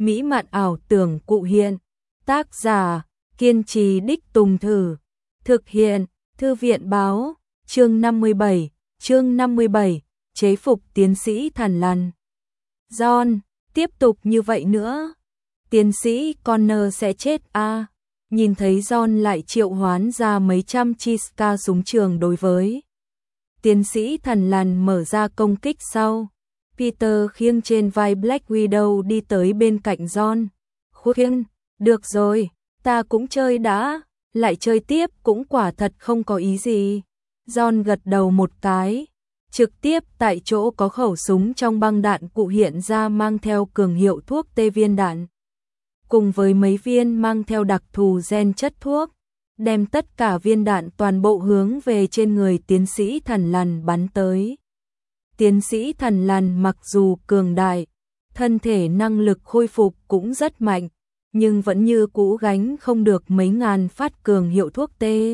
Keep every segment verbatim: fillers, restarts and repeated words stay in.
mỹ mạn ảo tưởng cụ hiện. Tác giả, kiên trì đích tùng thử. Thực hiện, Thư viện báo, chương năm mươi bảy, chương năm mươi bảy, chế phục tiến sĩ Thằn Lằn. John, tiếp tục như vậy nữa, tiến sĩ Connor sẽ chết à. Nhìn thấy John lại triệu hoán ra mấy trăm Chiska súng trường đối với tiến sĩ Thằn Lằn mở ra công kích sau. Peter khiêng trên vai Black Widow đi tới bên cạnh John. Khuyên, được rồi, ta cũng chơi đã, lại chơi tiếp cũng quả thật không có ý gì. John gật đầu một cái, trực tiếp tại chỗ có khẩu súng trong băng đạn cụ hiện ra mang theo cường hiệu thuốc tê viên đạn. Cùng với mấy viên mang theo đặc thù gen chất thuốc, đem tất cả viên đạn toàn bộ hướng về trên người tiến sĩ Thằn Lằn bắn tới. Tiến sĩ Thằn Lằn mặc dù cường đại, thân thể năng lực khôi phục cũng rất mạnh, nhưng vẫn như cũ gánh không được mấy ngàn phát cường hiệu thuốc tê.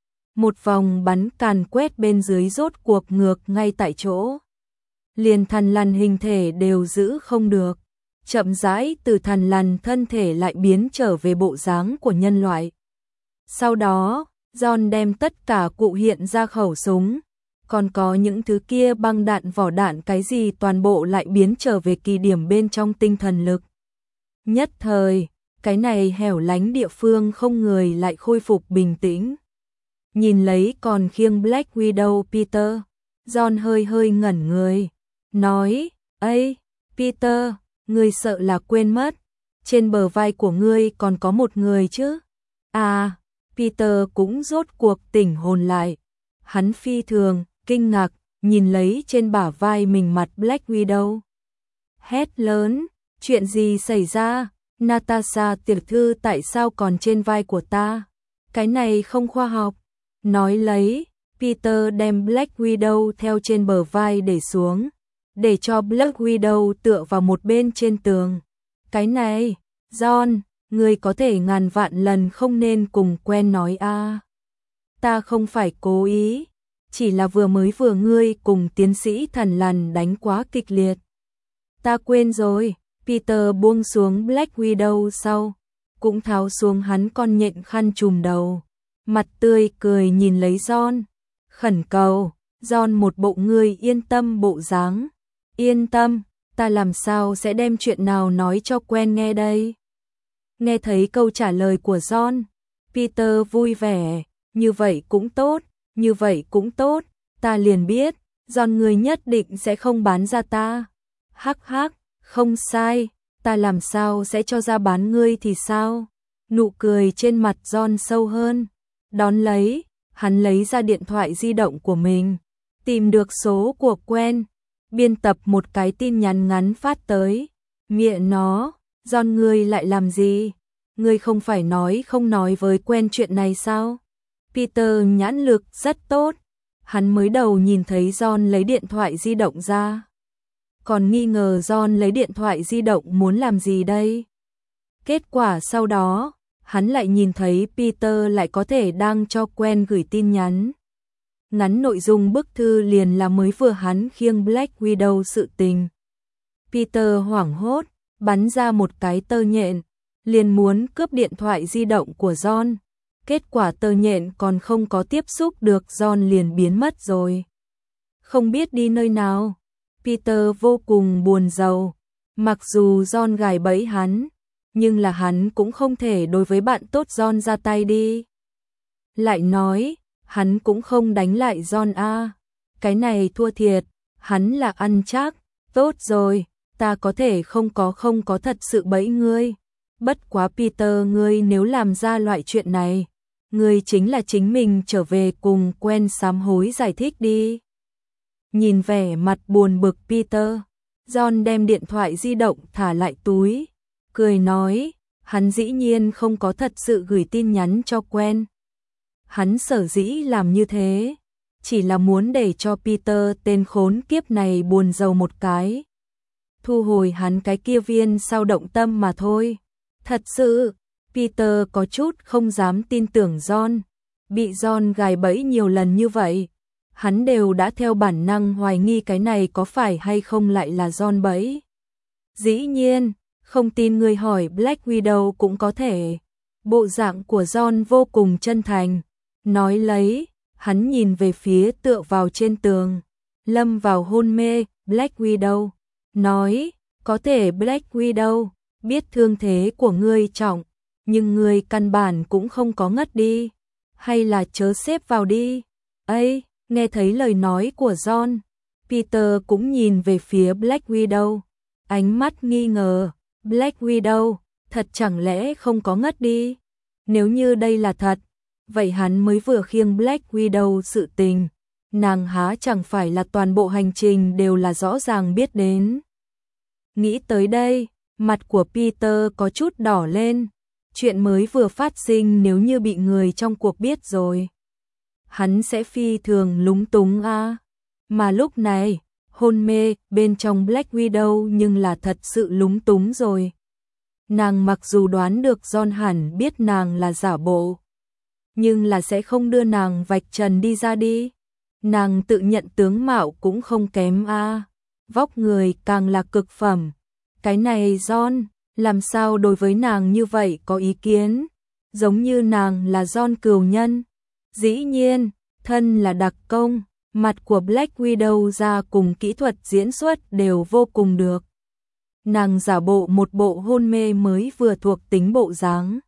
Một vòng bắn càn quét bên dưới rốt cuộc ngược ngay tại chỗ. Liền Thằn Lằn hình thể đều giữ không được. Chậm rãi từ Thằn Lằn thân thể lại biến trở về bộ dáng của nhân loại. Sau đó, John đem tất cả cụ hiện ra khẩu súng, còn có những thứ kia băng đạn vỏ đạn cái gì toàn bộ lại biến trở về kỳ điểm bên trong tinh thần lực. Nhất thời, cái này hẻo lánh địa phương không người lại khôi phục bình tĩnh. Nhìn lấy còn khiêng Black Widow Peter, John hơi hơi ngẩn người, nói, "Ây, Peter, ngươi sợ là quên mất, trên bờ vai của ngươi còn có một người chứ?" À, Peter cũng rốt cuộc tỉnh hồn lại. Hắn phi thường kinh ngạc nhìn lấy trên bả vai mình mặt Black Widow. Hét lớn, chuyện gì xảy ra? Natasha tiểu thư tại sao còn trên vai của ta? Cái này không khoa học. Nói lấy, Peter đem Black Widow theo trên bờ vai để xuống, để cho Black Widow tựa vào một bên trên tường. Cái này, John, ngươi có thể ngàn vạn lần không nên cùng quen nói a. À. Ta không phải cố ý, chỉ là vừa mới vừa ngươi cùng tiến sĩ Thằn Lằn đánh quá kịch liệt. Ta quên rồi. Peter buông xuống Black Widow sau, cũng tháo xuống hắn con nhện khăn trùm đầu, mặt tươi cười nhìn lấy John, khẩn cầu, John một bộ ngươi yên tâm bộ dáng. Yên tâm, ta làm sao sẽ đem chuyện nào nói cho quen nghe đây. Nghe thấy câu trả lời của John, Peter vui vẻ, như vậy cũng tốt, như vậy cũng tốt, ta liền biết, John ngươi nhất định sẽ không bán ra ta. Hắc hắc, không sai, ta làm sao sẽ cho ra bán ngươi thì sao? Nụ cười trên mặt John sâu hơn, đón lấy, hắn lấy ra điện thoại di động của mình, tìm được số của quen, biên tập một cái tin nhắn ngắn phát tới. Mẹ nó, John ngươi lại làm gì? Ngươi không phải nói không nói với quen chuyện này sao? Peter nhãn lực rất tốt, hắn mới đầu nhìn thấy John lấy điện thoại di động ra, còn nghi ngờ John lấy điện thoại di động muốn làm gì đây. Kết quả sau đó, hắn lại nhìn thấy Peter lại có thể đang cho quen gửi tin nhắn. Ngắn nội dung bức thư liền là mới vừa hắn khiêng Black Widow sự tình. Peter hoảng hốt, bắn ra một cái tơ nhện, liền muốn cướp điện thoại di động của John. Kết quả tơ nhện còn không có tiếp xúc được John liền biến mất rồi. Không biết đi nơi nào. Peter vô cùng buồn rầu, mặc dù John gài bẫy hắn, nhưng là hắn cũng không thể đối với bạn tốt John ra tay đi. Lại nói, hắn cũng không đánh lại John a. Cái này thua thiệt, hắn là ăn chắc, tốt rồi, ta có thể không có không có thật sự bẫy ngươi. Bất quá Peter ngươi nếu làm ra loại chuyện này, ngươi chính là chính mình trở về cùng quen sám hối giải thích đi. Nhìn vẻ mặt buồn bực Peter, John đem điện thoại di động thả lại túi, cười nói, hắn dĩ nhiên không có thật sự gửi tin nhắn cho quen. Hắn sở dĩ làm như thế, chỉ là muốn để cho Peter tên khốn kiếp này buồn rầu một cái. Thu hồi hắn cái kia viên sao động tâm mà thôi. Thật sự, Peter có chút không dám tin tưởng John, bị John gài bẫy nhiều lần như vậy. Hắn đều đã theo bản năng hoài nghi cái này có phải hay không lại là John bẫy. Dĩ nhiên, Không tin ngươi hỏi Black Widow cũng có thể. Bộ dạng của John vô cùng chân thành. Nói lấy, hắn nhìn về phía tựa vào trên tường. Lâm vào hôn mê, Black Widow. Nói, có thể Black Widow, biết thương thế của ngươi trọng, nhưng ngươi căn bản cũng không có ngất đi. Hay là chớ xếp vào đi. Ây, nghe thấy lời nói của John, Peter cũng nhìn về phía Black Widow. Ánh mắt nghi ngờ, Black Widow, thật chẳng lẽ không có ngất đi? Nếu như đây là thật, vậy hắn mới vừa khiêng Black Widow sự tình. Nàng há chẳng phải là toàn bộ hành trình đều là rõ ràng biết đến. Nghĩ tới đây, mặt của Peter có chút đỏ lên. Chuyện mới vừa phát sinh nếu như bị người trong cuộc biết rồi, hắn sẽ phi thường lúng túng a. À. Mà lúc này, hôn mê bên trong Black Widow nhưng là thật sự lúng túng rồi. Nàng mặc dù đoán được John hẳn biết nàng là giả bộ, nhưng là sẽ không đưa nàng vạch trần đi ra đi. Nàng tự nhận tướng mạo cũng không kém a, à. Vóc người càng là cực phẩm. Cái này John, làm sao đối với nàng như vậy có ý kiến? Giống như nàng là John cừu nhân. Dĩ nhiên, thân là đặc công, mặt của Black Widow ra cùng kỹ thuật diễn xuất đều vô cùng được. Nàng giả bộ một bộ hôn mê mới vừa thuộc tính bộ dáng.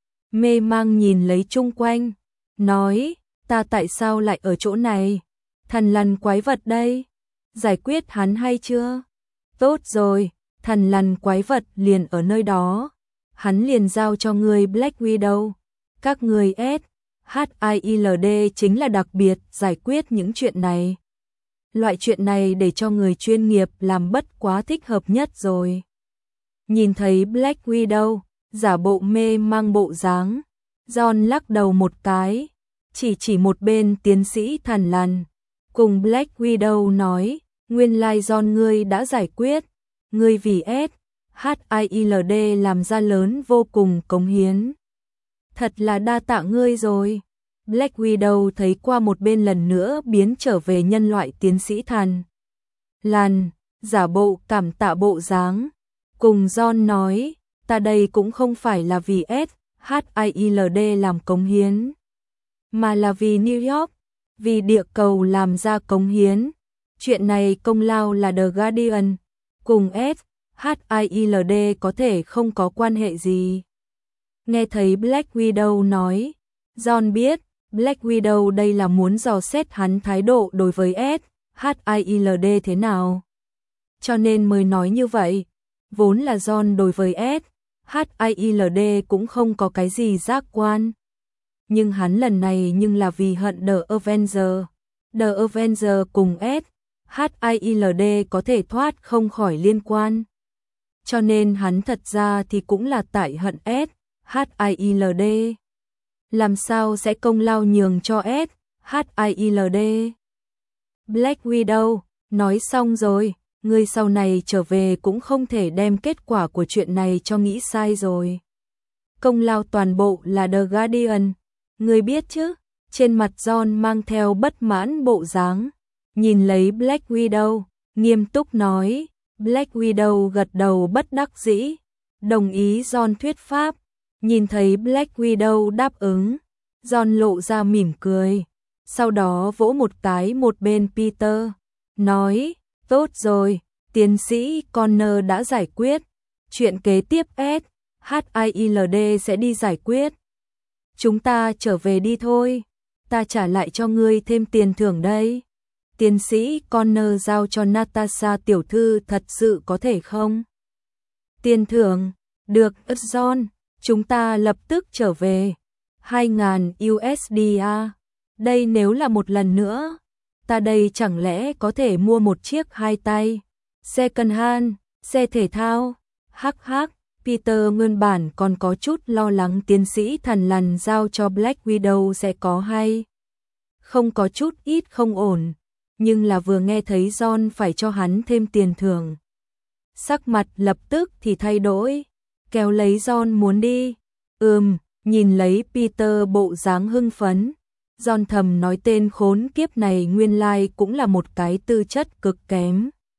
Mê mang nhìn lấy chung quanh, nói, ta tại sao lại ở chỗ này? Thần lằn quái vật đây, giải quyết hắn hay chưa? Tốt rồi, thần lằn quái vật liền ở nơi đó. Hắn liền giao cho người Black Widow. Các người S, H I L D chính là đặc biệt giải quyết những chuyện này. Loại chuyện này để cho người chuyên nghiệp làm bất quá thích hợp nhất rồi. Nhìn thấy Black Widow, giả bộ mê mang bộ dáng, John lắc đầu một cái, chỉ chỉ một bên tiến sĩ thần lằn, cùng Black Widow nói, nguyên lai John ngươi đã giải quyết, ngươi vì S, H I L D làm ra lớn vô cùng cống hiến. Thật là đa tạ ngươi rồi. Black Widow thấy qua một bên lần nữa biến trở về nhân loại tiến sĩ thần lằn, giả bộ cảm tạ bộ dáng, cùng John nói, ta đây cũng không phải là vì S, H I L D làm cống hiến, mà là vì New York, vì địa cầu làm ra cống hiến. Chuyện này công lao là The Guardian, cùng S, H I L D có thể không có quan hệ gì. Nghe thấy Black Widow nói, John biết, Black Widow đây là muốn dò xét hắn thái độ đối với S, H I L D thế nào. Cho nên mới nói như vậy, vốn là John đối với S, H I L D cũng không có cái gì giác quan. Nhưng hắn lần này nhưng là vì hận The Avenger. The Avenger cùng S, H I L D có thể thoát không khỏi liên quan. Cho nên hắn thật ra thì cũng là tại hận S, H I L D. Làm sao sẽ công lao nhường cho S, H I L D. Black Widow, nói xong rồi, ngươi sau này trở về cũng không thể đem kết quả của chuyện này cho nghĩ sai rồi. Công lao toàn bộ là The Guardian, ngươi biết chứ? Trên mặt John mang theo bất mãn bộ dáng, nhìn lấy Black Widow, nghiêm túc nói. Black Widow gật đầu bất đắc dĩ, đồng ý John thuyết pháp. Nhìn thấy Black Widow đáp ứng, John lộ ra mỉm cười, sau đó vỗ một cái một bên Peter, nói, tốt rồi, tiến sĩ Connor đã giải quyết, chuyện kế tiếp S, H I L D sẽ đi giải quyết. Chúng ta trở về đi thôi, ta trả lại cho ngươi thêm tiền thưởng đây. Tiến sĩ Connor giao cho Natasha tiểu thư thật sự có thể không? Tiền thưởng, được John, chúng ta lập tức trở về. hai nghìn U S D a. Đây nếu là một lần nữa, ta đây chẳng lẽ có thể mua một chiếc hai tay, second hand, xe thể thao. Hắc hắc, Peter nguyên bản còn có chút lo lắng tiến sĩ thần lằn giao cho Black Widow sẽ có hay không có chút ít không ổn. Nhưng là vừa nghe thấy John phải cho hắn thêm tiền thưởng, sắc mặt lập tức thì thay đổi, kéo lấy John muốn đi. Ừm, nhìn lấy Peter bộ dáng hưng phấn, John thầm nói tên khốn kiếp này nguyên lai cũng là một cái tư chất cực kém.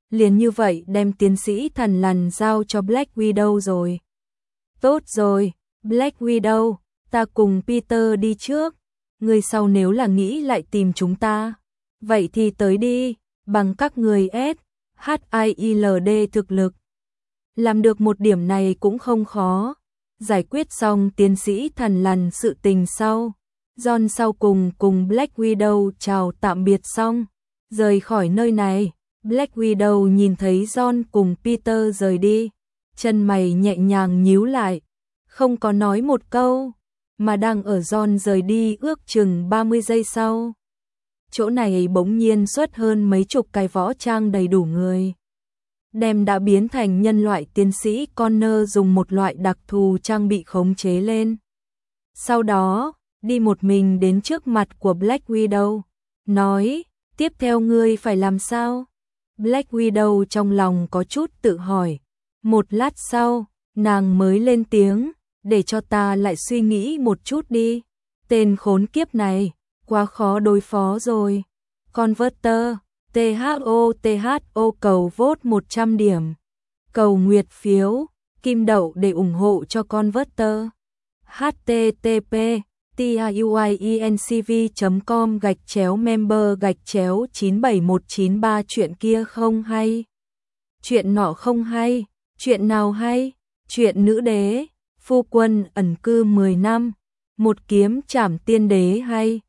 liền như vậy đem tiến sĩ Thần Lằn giao cho Black Widow rồi. Tốt rồi, Black Widow, ta cùng Peter đi trước, người sau nếu là nghĩ lại tìm chúng ta, vậy thì tới đi, bằng các người S, H I L D thực lực. Làm được một điểm này cũng không khó. Giải quyết xong tiến sĩ Thần Lằn sự tình sau, John sau cùng cùng Black Widow chào tạm biệt xong, rời khỏi nơi này. Black Widow nhìn thấy John cùng Peter rời đi, chân mày nhẹ nhàng nhíu lại, không có nói một câu, mà đang ở John rời đi ước chừng ba mươi giây sau. Chỗ này bỗng nhiên xuất hơn mấy chục cái võ trang đầy đủ người. Đem đã biến thành nhân loại tiến sĩ Connor dùng một loại đặc thù trang bị khống chế lên. Sau đó, đi một mình đến trước mặt của Black Widow, nói, tiếp theo ngươi phải làm sao? Black Widow trong lòng có chút tự hỏi. Một lát sau, nàng mới lên tiếng, để cho ta lại suy nghĩ một chút đi. Tên khốn kiếp này, quá khó đối phó rồi. Converter, T H O T H O cầu vote một trăm điểm. Cầu nguyệt phiếu, kim đậu để ủng hộ cho Converter. H T T P tiuincv chấm com gạch chéo member gạch chéo chín bảy một chín ba chuyện kia không hay. Chuyện nọ không hay, chuyện nào hay? Chuyện nữ đế, phu quân ẩn cư mười năm, một kiếm trảm tiên đế hay.